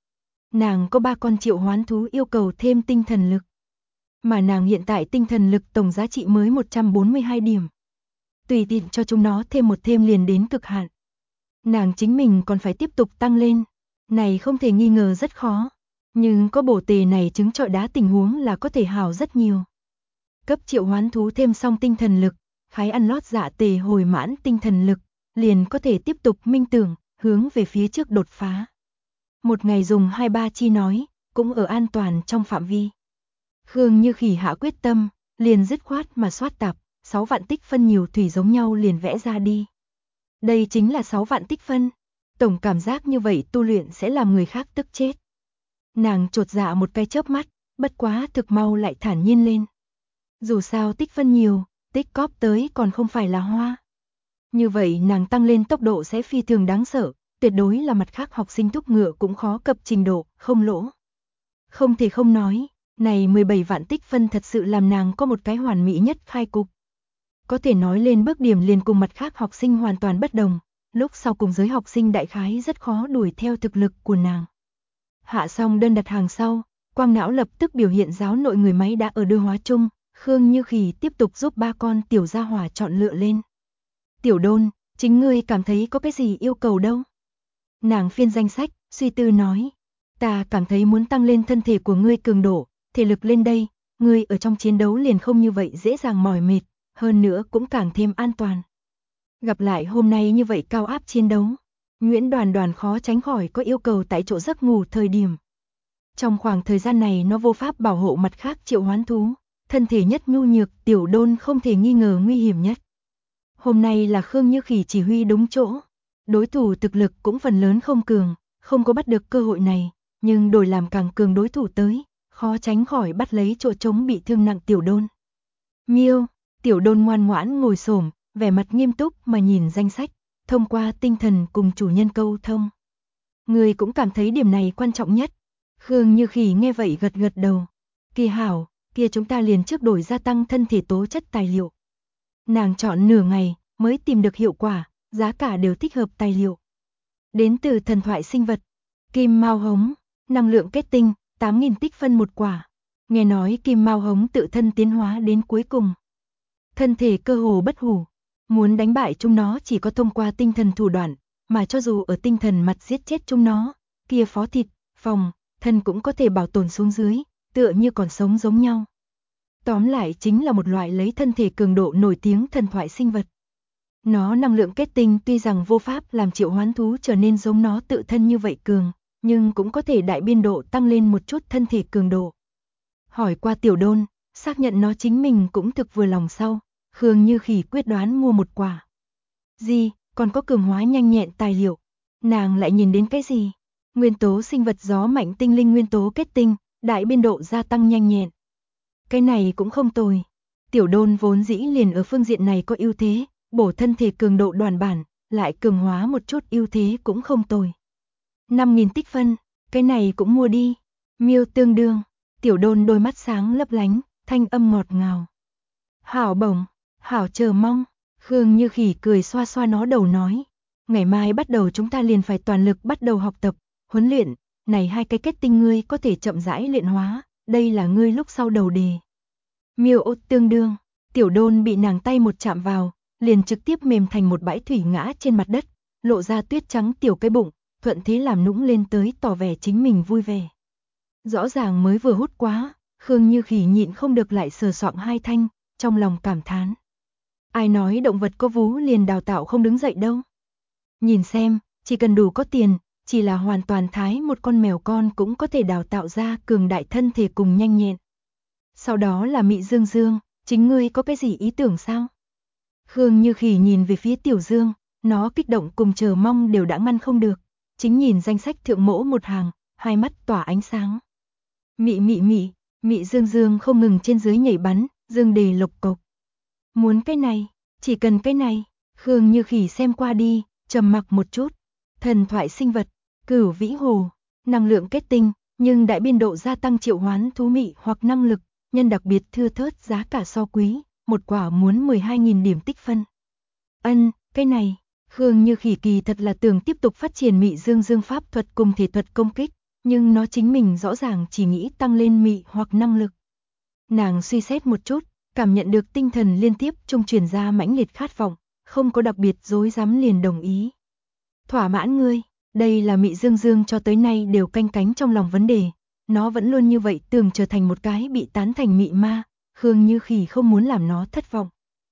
Nàng có 3 con triệu hoán thú yêu cầu thêm tinh thần lực. Mà nàng hiện tại tinh thần lực tổng giá trị mới 142 điểm. Tùy tiện cho chúng nó thêm một thêm liền đến cực hạn. Nàng chính mình còn phải tiếp tục tăng lên. Này không thể nghi ngờ rất khó. Nhưng có bổ tề này chứng trọi đá tình huống là có thể hào rất nhiều. Cấp triệu hoán thú thêm xong tinh thần lực, khái ăn lót dạ tề hồi mãn tinh thần lực, liền có thể tiếp tục minh tưởng, hướng về phía trước đột phá. Một ngày dùng 2-3 chi nói, cũng ở an toàn trong phạm vi. Khương Như Khỉ hạ quyết tâm, liền dứt khoát mà soát tạp, 6 vạn tích phân nhiều thủy giống nhau liền vẽ ra đi. Đây chính là 6 vạn tích phân, tổng cảm giác như vậy tu luyện sẽ làm người khác tức chết. Nàng chột dạ một cái chớp mắt, bất quá thực mau lại thản nhiên lên. Dù sao tích phân nhiều, tích cóp tới còn không phải là hoa. Như vậy nàng tăng lên tốc độ sẽ phi thường đáng sợ, tuyệt đối là mặt khác học sinh thúc ngựa cũng khó cập trình độ, không lỗ. Không thể không nói, này 17 vạn tích phân thật sự làm nàng có một cái hoàn mỹ nhất khai cục. Có thể nói lên bước điểm liền cùng mặt khác học sinh hoàn toàn bất đồng, lúc sau cùng giới học sinh đại khái rất khó đuổi theo thực lực của nàng. Hạ xong đơn đặt hàng sau, quang não lập tức biểu hiện giáo nội người máy đã ở đưa hóa chung, Khương Như Khỉ tiếp tục giúp 3 con tiểu gia hỏa chọn lựa lên. Tiểu Đôn, chính ngươi cảm thấy có cái gì yêu cầu đâu? Nàng phiên danh sách, suy tư nói, ta cảm thấy muốn tăng lên thân thể của ngươi cường độ, thể lực lên đây, ngươi ở trong chiến đấu liền không như vậy dễ dàng mỏi mệt, hơn nữa cũng càng thêm an toàn. Gặp lại hôm nay như vậy cao áp chiến đấu, Nguyễn Đoàn Đoàn khó tránh khỏi có yêu cầu tại chỗ giấc ngủ thời điểm. Trong khoảng thời gian này nó vô pháp bảo hộ mặt khác triệu hoán thú, thân thể nhất nhu nhược, Tiểu Đôn không thể nghi ngờ nguy hiểm nhất. Hôm nay là Khương Như Khỉ chỉ huy đúng chỗ, đối thủ thực lực cũng phần lớn không cường, không có bắt được cơ hội này, nhưng đổi làm càng cường đối thủ tới, khó tránh khỏi bắt lấy chỗ trống bị thương nặng Tiểu Đôn. Miêu, Tiểu Đôn ngoan ngoãn ngồi xổm, vẻ mặt nghiêm túc mà nhìn danh sách, thông qua tinh thần cùng chủ nhân câu thông. Người cũng cảm thấy điểm này quan trọng nhất. Khương Như Khỉ nghe vậy gật gật đầu. Kỳ hảo, kia chúng ta liền trước đổi gia tăng thân thể tố chất tài liệu. Nàng chọn nửa ngày mới tìm được hiệu quả, giá cả đều thích hợp tài liệu. Đến từ thần thoại sinh vật, kim mao hống, năng lượng kết tinh, 8.000 tích phân một quả. Nghe nói kim mao hống tự thân tiến hóa đến cuối cùng. Thân thể cơ hồ bất hủ, muốn đánh bại chúng nó chỉ có thông qua tinh thần thủ đoạn, mà cho dù ở tinh thần mặt giết chết chúng nó, kia phó thịt, phòng, thân cũng có thể bảo tồn xuống dưới, tựa như còn sống giống nhau. Tóm lại chính là một loại lấy thân thể cường độ nổi tiếng thần thoại sinh vật. Nó năng lượng kết tinh tuy rằng vô pháp làm triệu hoán thú trở nên giống nó tự thân như vậy cường, nhưng cũng có thể đại biên độ tăng lên một chút thân thể cường độ. Hỏi qua Tiểu Đôn, xác nhận nó chính mình cũng thực vừa lòng sau, Khương Như Khỉ quyết đoán mua một quả. Gì, còn có cường hóa nhanh nhẹn tài liệu. Nàng lại nhìn đến cái gì? Nguyên tố sinh vật gió mạnh tinh linh nguyên tố kết tinh, đại biên độ gia tăng nhanh nhẹn. Cái này cũng không tồi. Tiểu Đôn vốn dĩ liền ở phương diện này có ưu thế, bổ thân thể cường độ đoàn bản, lại cường hóa một chút ưu thế cũng không tồi. 5.000 tích phân, cái này cũng mua đi. Miêu tương đương, Tiểu Đôn đôi mắt sáng lấp lánh, thanh âm ngọt ngào. Hảo bổng, hảo chờ mong. Khương Như Khỉ cười xoa xoa nó đầu nói. Ngày mai bắt đầu chúng ta liền phải toàn lực bắt đầu học tập, huấn luyện. Này hai cái kết tinh ngươi có thể chậm rãi luyện hóa, đây là ngươi lúc sau đầu đề. Miêu ốt tương đương, Tiểu Đôn bị nàng tay một chạm vào, liền trực tiếp mềm thành một bãi thủy ngã trên mặt đất, lộ ra tuyết trắng tiểu cái bụng, thuận thế làm nũng lên tới tỏ vẻ chính mình vui vẻ. Rõ ràng mới vừa hút quá, Khương Như Khỉ nhịn không được lại sờ soạng hai thanh, trong lòng cảm thán. Ai nói động vật có vú liền đào tạo không đứng dậy đâu. Nhìn xem, chỉ cần đủ có tiền, chỉ là hoàn toàn thái một con mèo con cũng có thể đào tạo ra cường đại thân thể cùng nhanh nhẹn. Sau đó là Mị Dương Dương, chính ngươi có cái gì ý tưởng sao? Khương Như Khỉ nhìn về phía Tiểu Dương, nó kích động cùng chờ mong đều đã ngăn không được, chính nhìn danh sách thượng mỗ một hàng, hai mắt tỏa ánh sáng. Mị Dương Dương không ngừng trên dưới nhảy bắn, dương đề lộc cộc. Muốn cái này, chỉ cần cái này. Khương Như Khỉ xem qua đi, trầm mặc một chút. Thần thoại sinh vật, Cửu Vĩ Hồ, năng lượng kết tinh, nhưng đại biên độ gia tăng triệu hoán thú mị hoặc năng lực, nhân đặc biệt thưa thớt giá cả so quý, một quả muốn 12.000 điểm tích phân. Cái này, Khương Như Khỉ kỳ thật là tưởng tiếp tục phát triển Mị Dương Dương pháp thuật cùng thể thuật công kích, nhưng nó chính mình rõ ràng chỉ nghĩ tăng lên mị hoặc năng lực. Nàng suy xét một chút, cảm nhận được tinh thần liên tiếp trung truyền ra mãnh liệt khát vọng, không có đặc biệt dối dám liền đồng ý. Thỏa mãn ngươi, đây là Mị Dương Dương cho tới nay đều canh cánh trong lòng vấn đề, nó vẫn luôn như vậy tưởng trở thành một cái bị tán thành mị ma, Khương Như Khỉ không muốn làm nó thất vọng.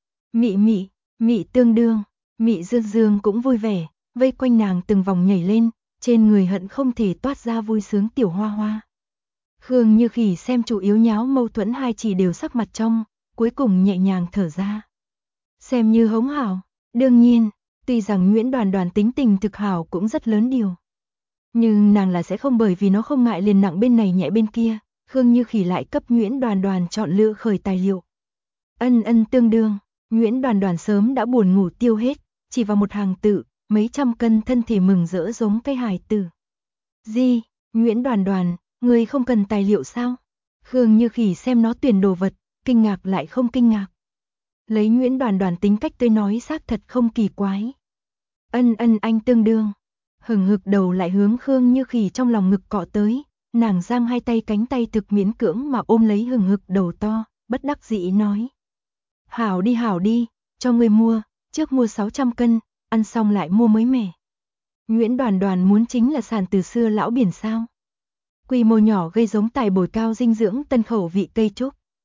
Mị tương đương, Mị Dương Dương cũng vui vẻ, vây quanh nàng từng vòng nhảy lên, trên người hận không thể toát ra vui sướng tiểu hoa hoa. Khương Như Khỉ xem chủ yếu nháo mâu thuẫn hai chỉ đều sắc mặt trong, cuối cùng nhẹ nhàng thở ra. Xem như hống hảo, đương nhiên, tuy rằng Nguyễn Đoàn Đoàn tính tình thực hảo cũng rất lớn điều. Nhưng nàng là sẽ không bởi vì nó không ngại liền nặng bên này nhẹ bên kia, Khương Như Khỉ lại cấp Nguyễn Đoàn Đoàn chọn lựa khởi tài liệu. Tương đương, Nguyễn Đoàn Đoàn sớm đã buồn ngủ tiêu hết, chỉ vào một hàng tự, mấy trăm cân thân thể mừng rỡ giống cây hài tử. Gì, Nguyễn Đoàn Đoàn, ngươi không cần tài liệu sao? Khương Như Khỉ xem nó tuyển đồ vật, kinh ngạc lại không kinh ngạc. Lấy Nguyễn Đoàn Đoàn tính cách tới nói xác thật không kỳ quái. Anh tương đương. Hừng hực đầu lại hướng Khương Như Khỉ trong lòng ngực cọ tới, nàng giang hai tay cánh tay thực miễn cưỡng mà ôm lấy hừng hực đầu to, bất đắc dĩ nói. Hảo đi, cho ngươi mua, trước mua 600 cân, ăn xong lại mua mới mẻ. Nguyễn Đoàn Đoàn muốn chính là sản từ xưa lão biển sao. Quy mô nhỏ gây giống tài bồi cao dinh dưỡng tân khẩu vị cây trúc.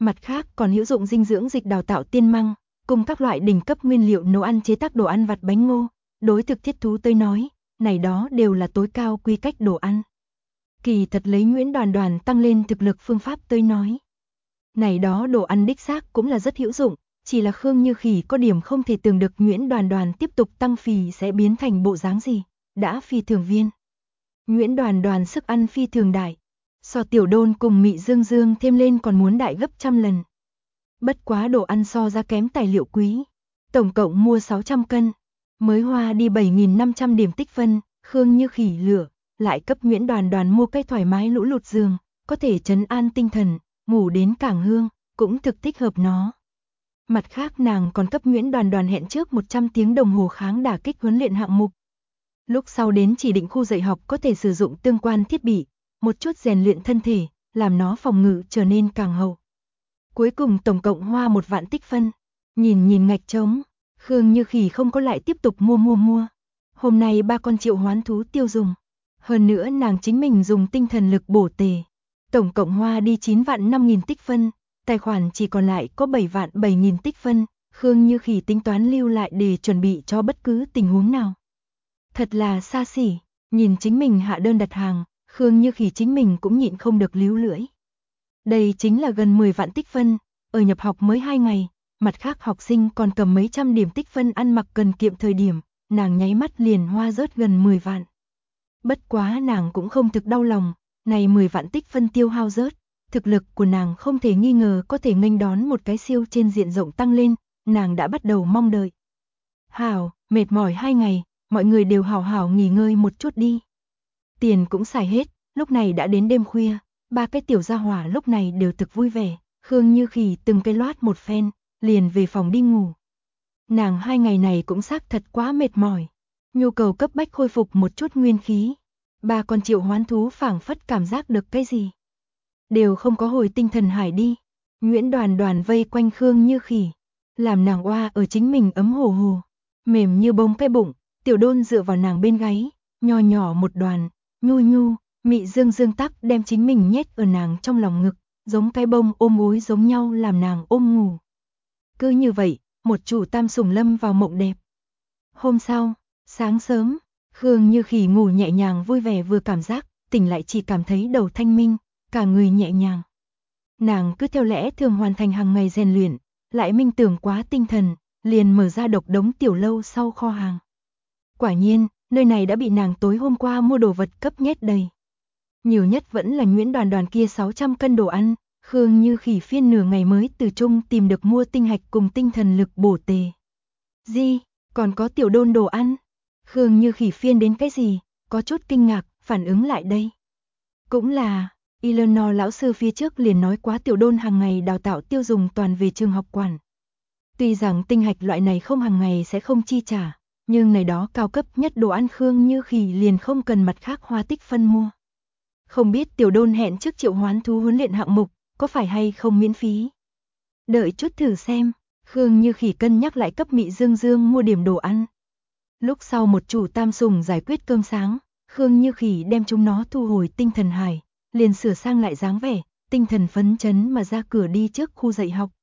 Mặt khác còn hữu dụng dinh dưỡng dịch đào tạo tiên măng, cùng các loại đỉnh cấp nguyên liệu nấu ăn chế tác đồ ăn vặt bánh ngô. Đối thực thiết thú tới nói, này đó đều là tối cao quy cách đồ ăn. Kỳ thật lấy Nguyễn Đoàn Đoàn tăng lên thực lực phương pháp tới nói. Này đó đồ ăn đích xác cũng là rất hữu dụng, chỉ là Khương Như Khỉ có điểm không thể tưởng được Nguyễn Đoàn Đoàn tiếp tục tăng phì sẽ biến thành bộ dáng gì, đã phi thường viên. Nguyễn Đoàn Đoàn sức ăn phi thường đại, so Tiểu Đôn cùng Mị Dương Dương thêm lên còn muốn đại gấp trăm lần. Bất quá đồ ăn so ra kém tài liệu quý, tổng cộng mua 600 cân, mới hoa đi 7.500 điểm tích phân, Khương Như Khỉ lửa, lại cấp Nguyễn Đoàn Đoàn mua cái thoải mái lũ lụt giường, có thể trấn an tinh thần, ngủ đến càng hương, cũng thực thích hợp nó. Mặt khác nàng còn cấp Nguyễn Đoàn Đoàn hẹn trước 100 tiếng đồng hồ kháng đả kích huấn luyện hạng mục. Lúc sau đến chỉ định khu dạy học có thể sử dụng tương quan thiết bị, một chút rèn luyện thân thể, làm nó phòng ngự trở nên càng hậu. Cuối cùng tổng cộng hoa 1 vạn tích phân, nhìn ngạch trống, Khương Như Khỉ không có lại tiếp tục mua. Hôm nay 3 con triệu hoán thú tiêu dùng, hơn nữa nàng chính mình dùng tinh thần lực bổ tề, tổng cộng hoa đi 9 vạn 5.000 tích phân, tài khoản chỉ còn lại có 7 vạn 7.000 tích phân, Khương Như Khỉ tính toán lưu lại để chuẩn bị cho bất cứ tình huống nào. Thật là xa xỉ, nhìn chính mình hạ đơn đặt hàng, Khương Như Khỉ chính mình cũng nhịn không được líu lưỡi. Đây chính là gần 10 vạn tích phân, ở nhập học mới 2 ngày, mặt khác học sinh còn cầm mấy trăm điểm tích phân ăn mặc cần kiệm thời điểm, nàng nháy mắt liền hoa rớt gần 10 vạn. Bất quá nàng cũng không thực đau lòng, này 10 vạn tích phân tiêu hao rớt, thực lực của nàng không thể nghi ngờ có thể nghênh đón một cái siêu trên diện rộng tăng lên, nàng đã bắt đầu mong đợi. Hảo, mệt mỏi 2 ngày, mọi người đều hảo hảo nghỉ ngơi một chút đi. Tiền cũng xài hết, lúc này đã đến đêm khuya, 3 cái tiểu gia hỏa lúc này đều thực vui vẻ, Khương Như Khỉ từng cái loát một phen, liền về phòng đi ngủ. Nàng 2 ngày này cũng xác thật quá mệt mỏi, nhu cầu cấp bách khôi phục một chút nguyên khí. 3 con triệu hoán thú phảng phất cảm giác được cái gì, đều không có hồi tinh thần hải đi. Nguyễn Đoàn Đoàn vây quanh Khương Như Khỉ, làm nàng oa ở chính mình ấm hồ hồ, mềm như bông cái bụng, Tiểu Đôn dựa vào nàng bên gáy, nho nhỏ một đoàn, nhu, Mị Dương Dương tắc đem chính mình nhét ở nàng trong lòng ngực, giống cái bông ôm gối giống nhau làm nàng ôm ngủ. Cứ như vậy, một chủ tam sủng lâm vào mộng đẹp. Hôm sau, sáng sớm, Khương Như Khỉ ngủ nhẹ nhàng vui vẻ vừa cảm giác, tỉnh lại chỉ cảm thấy đầu thanh minh, cả người nhẹ nhàng. Nàng cứ theo lẽ thường hoàn thành hàng ngày rèn luyện, lại minh tưởng quá tinh thần, liền mở ra độc đống tiểu lâu sau kho hàng. Quả nhiên, nơi này đã bị nàng tối hôm qua mua đồ vật cấp nhét đầy. Nhiều nhất vẫn là Nguyễn Đoàn Đoàn kia 600 cân đồ ăn, Khương Như Khỉ phiên nửa ngày mới từ chung tìm được mua tinh hạch cùng tinh thần lực bổ tề. Gì, còn có Tiểu Đôn đồ ăn? Khương Như Khỉ phiên đến cái gì, có chút kinh ngạc, phản ứng lại đây. Cũng là, Eleanor lão sư phía trước liền nói quá Tiểu Đôn hàng ngày đào tạo tiêu dùng toàn về trường học quản. Tuy rằng tinh hạch loại này không hàng ngày sẽ không chi trả, nhưng này đó cao cấp nhất đồ ăn Khương Như Khỉ liền không cần mặt khác hoa tích phân mua. Không biết Tiểu Đôn hẹn trước triệu hoán thú huấn luyện hạng mục, có phải hay không miễn phí? Đợi chút thử xem, Khương Như Khỉ cân nhắc lại cấp Mị Dương Dương mua điểm đồ ăn. Lúc sau một chủ tam sủng giải quyết cơm sáng, Khương Như Khỉ đem chúng nó thu hồi tinh thần hải, liền sửa sang lại dáng vẻ, tinh thần phấn chấn mà ra cửa đi trước khu dạy học.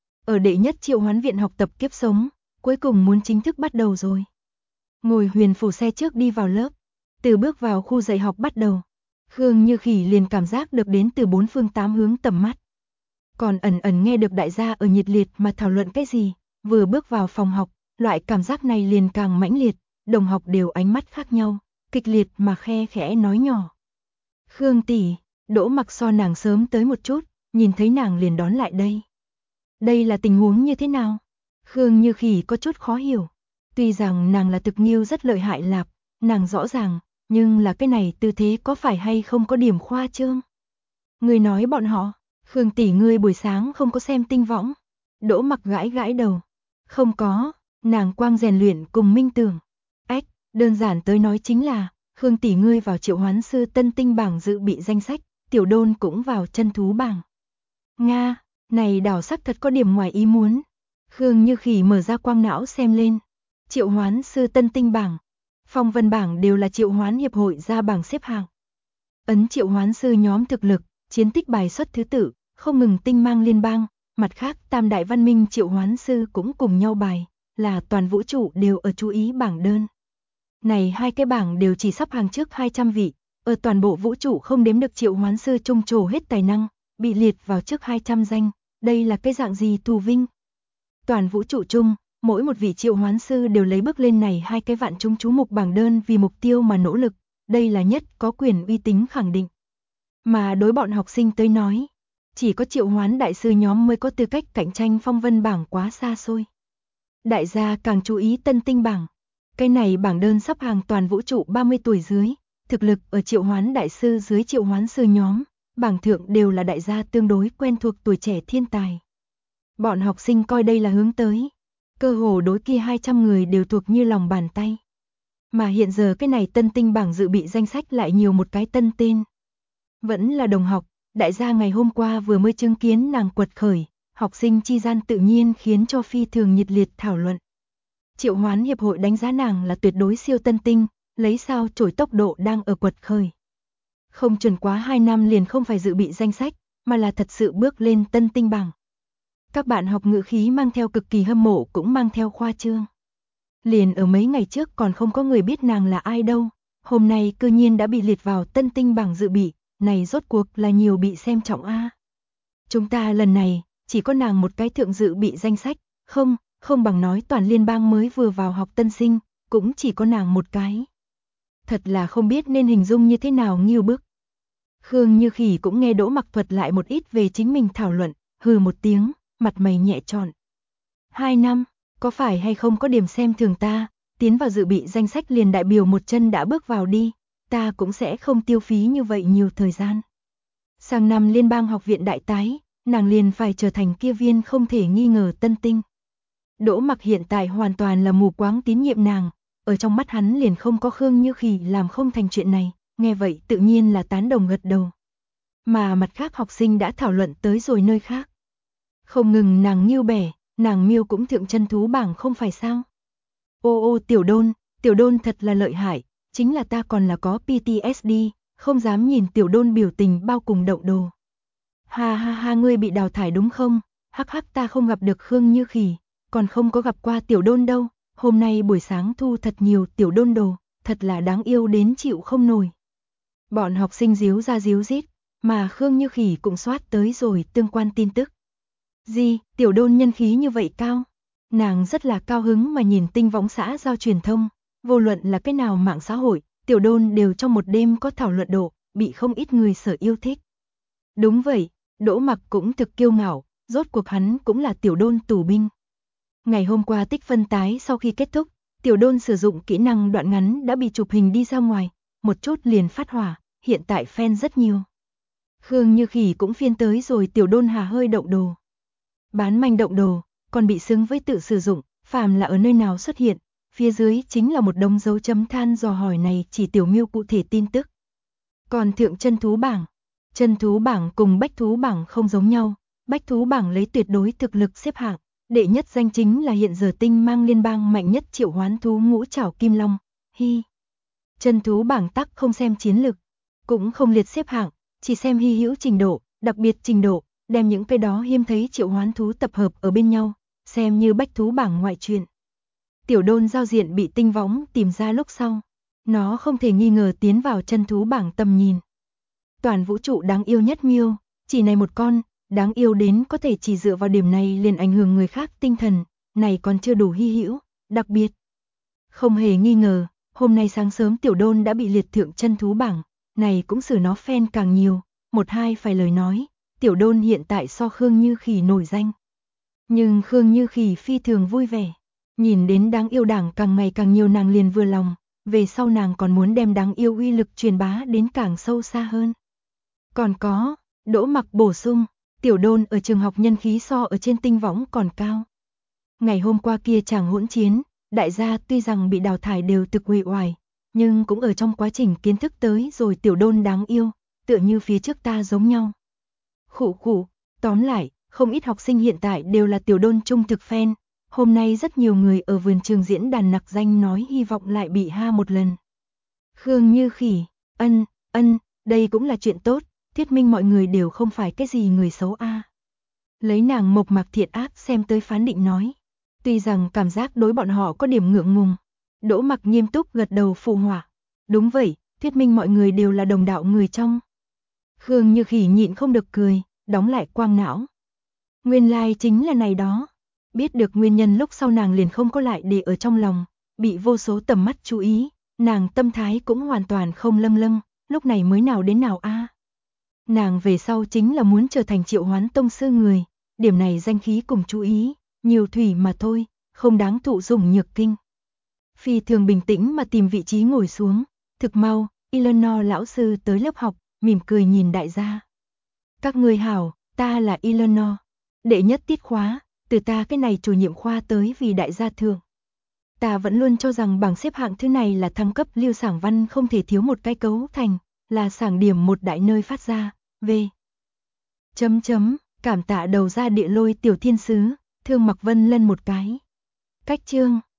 Ở đệ nhất triệu hoán viện học tập kiếp sống, cuối cùng muốn chính thức bắt đầu rồi. Ngồi huyền phù xe trước đi vào lớp, từ bước vào khu dạy học bắt đầu, Khương Như Khỉ liền cảm giác được đến từ 4 phương 8 hướng tầm mắt. Còn ẩn nghe được đại gia ở nhiệt liệt mà thảo luận cái gì, vừa bước vào phòng học, loại cảm giác này liền càng mãnh liệt, đồng học đều ánh mắt khác nhau, kịch liệt mà khe khẽ nói nhỏ. Khương tỷ, Đỗ Mặc so nàng sớm tới một chút, nhìn thấy nàng liền đón lại đây. Đây là tình huống như thế nào? Khương Như Khỉ có chút khó hiểu. Tuy rằng nàng là thực nghiêu rất lợi hại lạp, nàng rõ ràng, nhưng là cái này tư thế có phải hay không có điểm khoa trương? Người nói bọn họ, Khương tỷ ngươi buổi sáng không có xem tinh võng. Đỗ Mặc gãi đầu. Không có, nàng quang rèn luyện cùng minh tưởng. Ách, đơn giản tới nói chính là, Khương tỷ ngươi vào triệu hoán sư tân tinh bảng dự bị danh sách, Tiểu Đôn cũng vào chân thú bảng. Nga, này đảo sắc thật có điểm ngoài ý muốn. Khương Như Khỉ mở ra quang não xem lên. Triệu hoán sư tân tinh bảng, phong vân bảng đều là triệu hoán hiệp hội ra bảng xếp hạng. Ấn triệu hoán sư nhóm thực lực, chiến tích bài xuất thứ tự, không ngừng tinh mang liên bang, mặt khác tam đại văn minh triệu hoán sư cũng cùng nhau bài, là toàn vũ trụ đều ở chú ý bảng đơn. Này hai cái bảng đều chỉ sắp hàng trước 200 vị, ở toàn bộ vũ trụ không đếm được triệu hoán sư trung trổ hết tài năng, bị liệt vào trước 200 danh, đây là cái dạng gì thù vinh. Toàn vũ trụ chung, mỗi một vị triệu hoán sư đều lấy bước lên này hai cái vạn chúng chú mục bảng đơn vì mục tiêu mà nỗ lực, đây là nhất có quyền uy tín khẳng định. Mà đối bọn học sinh tới nói, chỉ có triệu hoán đại sư nhóm mới có tư cách cạnh tranh phong vân bảng quá xa xôi. Đại gia càng chú ý tân tinh bảng. Cái này bảng đơn sắp hàng toàn vũ trụ 30 tuổi dưới, thực lực ở triệu hoán đại sư dưới triệu hoán sư nhóm, bảng thượng đều là đại gia tương đối quen thuộc tuổi trẻ thiên tài. Bọn học sinh coi đây là hướng tới, cơ hồ đối kia 200 người đều thuộc như lòng bàn tay. Mà hiện giờ cái này tân tinh bảng dự bị danh sách lại nhiều một cái tân tên. Vẫn là đồng học, đại gia ngày hôm qua vừa mới chứng kiến nàng quật khởi, học sinh chi gian tự nhiên khiến cho phi thường nhiệt liệt thảo luận. Triệu hoán hiệp hội đánh giá nàng là tuyệt đối siêu tân tinh, lấy sao chổi tốc độ đang ở quật khởi. Không chuẩn quá 2 năm liền không phải dự bị danh sách, mà là thật sự bước lên tân tinh bảng. Các bạn học ngữ khí mang theo cực kỳ hâm mộ cũng mang theo khoa trương. Liền ở mấy ngày trước còn không có người biết nàng là ai đâu, hôm nay cư nhiên đã bị liệt vào tân tinh bảng dự bị, này rốt cuộc là nhiều bị xem trọng a. Chúng ta lần này, chỉ có nàng một cái thượng dự bị danh sách, không bằng nói toàn liên bang mới vừa vào học tân sinh, cũng chỉ có nàng một cái. Thật là không biết nên hình dung như thế nào nghiêu bức. Khương Như Khỉ cũng nghe Đỗ Mặc thuật lại một ít về chính mình thảo luận, hừ một tiếng, mặt mày nhẹ trọn. 2 năm, có phải hay không có điểm xem thường ta, tiến vào dự bị danh sách liền đại biểu một chân đã bước vào đi, ta cũng sẽ không tiêu phí như vậy nhiều thời gian. Sang năm liên bang học viện đại tái, nàng liền phải trở thành kia viên không thể nghi ngờ tân tinh. Đỗ Mặc hiện tại hoàn toàn là mù quáng tín nhiệm nàng, ở trong mắt hắn liền không có Khương Như Khỉ làm không thành chuyện này, nghe vậy tự nhiên là tán đồng gật đầu. Mà mặt khác học sinh đã thảo luận tới rồi nơi khác. Không ngừng nàng Nghiêu bẻ, nàng Miêu cũng thượng chân thú bảng không phải sao? Ô tiểu đôn thật là lợi hại, chính là ta còn là có PTSD, không dám nhìn tiểu đôn biểu tình bao cùng đậu đồ. Ha ha ha, ngươi bị đào thải đúng không? Hắc hắc, ta không gặp được Khương Như Khỉ, còn không có gặp qua tiểu đôn đâu, hôm nay buổi sáng thu thật nhiều tiểu đôn đồ, thật là đáng yêu đến chịu không nổi. Bọn học sinh díu ra díu dít, mà Khương Như Khỉ cũng soát tới rồi tương quan tin tức. Gì, tiểu đôn nhân khí như vậy cao? Nàng rất là cao hứng mà nhìn tinh võng xã giao truyền thông, vô luận là cái nào mạng xã hội, tiểu đôn đều trong một đêm có thảo luận độ, bị không ít người sở yêu thích. Đúng vậy, Đỗ Mặc cũng thực kiêu ngạo, rốt cuộc hắn cũng là tiểu đôn tù binh. Ngày hôm qua tích phân tái sau khi kết thúc, tiểu đôn sử dụng kỹ năng đoạn ngắn đã bị chụp hình đi ra ngoài, một chút liền phát hỏa, hiện tại fan rất nhiều. Khương Như Khỉ cũng phiên tới rồi tiểu đôn hà hơi động đồ. Bán manh động đồ, còn bị xứng với tự sử dụng, phàm là ở nơi nào xuất hiện, phía dưới chính là một đống dấu chấm than dò hỏi này chỉ tiểu miêu cụ thể tin tức. Còn thượng chân thú bảng cùng bách thú bảng không giống nhau, bách thú bảng lấy tuyệt đối thực lực xếp hạng, đệ nhất danh chính là hiện giờ tinh mang liên bang mạnh nhất triệu hoán thú ngũ trảo kim long, hi. Chân thú bảng tắc không xem chiến lực, cũng không liệt xếp hạng, chỉ xem hy hữu trình độ, đặc biệt trình độ, đem những cái đó hiếm thấy triệu hoán thú tập hợp ở bên nhau, xem như bách thú bảng ngoại truyện. Tiểu đôn giao diện bị tinh võng tìm ra lúc sau, nó không thể nghi ngờ tiến vào chân thú bảng tầm nhìn. Toàn vũ trụ đáng yêu nhất miêu, chỉ này một con, đáng yêu đến có thể chỉ dựa vào điểm này liền ảnh hưởng người khác tinh thần, này còn chưa đủ hy hữu, đặc biệt. Không hề nghi ngờ, hôm nay sáng sớm tiểu đôn đã bị liệt thượng chân thú bảng, này cũng xử nó fan càng nhiều, một hai phải lời nói, tiểu đôn hiện tại so Khương Như Khỉ nổi danh. Nhưng Khương Như Khỉ phi thường vui vẻ, nhìn đến đáng yêu đảng càng ngày càng nhiều nàng liền vừa lòng, về sau nàng còn muốn đem đáng yêu uy lực truyền bá đến càng sâu xa hơn. Còn có, Đỗ Mặc bổ sung, tiểu đôn ở trường học nhân khí so ở trên tinh võng còn cao. Ngày hôm qua kia chàng hỗn chiến, đại gia tuy rằng bị đào thải đều thực uể oải, nhưng cũng ở trong quá trình kiến thức tới rồi tiểu đôn đáng yêu, tựa như phía trước ta giống nhau. Khụ, tóm lại, không ít học sinh hiện tại đều là tiểu đôn trung thực fan, hôm nay rất nhiều người ở vườn trường diễn đàn nặc danh nói hy vọng lại bị ha một lần. Khương Như Khỉ, ân, đây cũng là chuyện tốt, thuyết minh mọi người đều không phải cái gì người xấu a. Lấy nàng mộc mạc thiện ác xem tới phán định nói. Tuy rằng cảm giác đối bọn họ có điểm ngượng ngùng. Đỗ Mặc nghiêm túc gật đầu phụ họa. Đúng vậy, thuyết minh mọi người đều là đồng đạo người trong. Khương Như Khỉ nhịn không được cười, đóng lại quang não. Nguyên lai chính là này đó. Biết được nguyên nhân lúc sau nàng liền không có lại để ở trong lòng, bị vô số tầm mắt chú ý, nàng tâm thái cũng hoàn toàn không lâng lâng, lúc này mới nào đến nào a. Nàng về sau chính là muốn trở thành Triệu Hoán Tông sư người, điểm này danh khí cùng chú ý, nhiều thủy mà thôi, không đáng thụ dụng nhược kinh. Phi thường bình tĩnh mà tìm vị trí ngồi xuống, thực mau, Eleanor lão sư tới lớp học, mỉm cười nhìn đại gia. Các người hảo, ta là Eleanor. Đệ nhất tiết khóa, từ ta cái này chủ nhiệm khoa tới vì đại gia thượng. Ta vẫn luôn cho rằng bảng xếp hạng thứ này là thăng cấp lưu sảng văn không thể thiếu một cái cấu thành, là sảng điểm một đại nơi phát ra, v. Cảm tạ đầu ra địa lôi tiểu thiên sứ, Thương Mặc Vân Lân một cái. Cách chương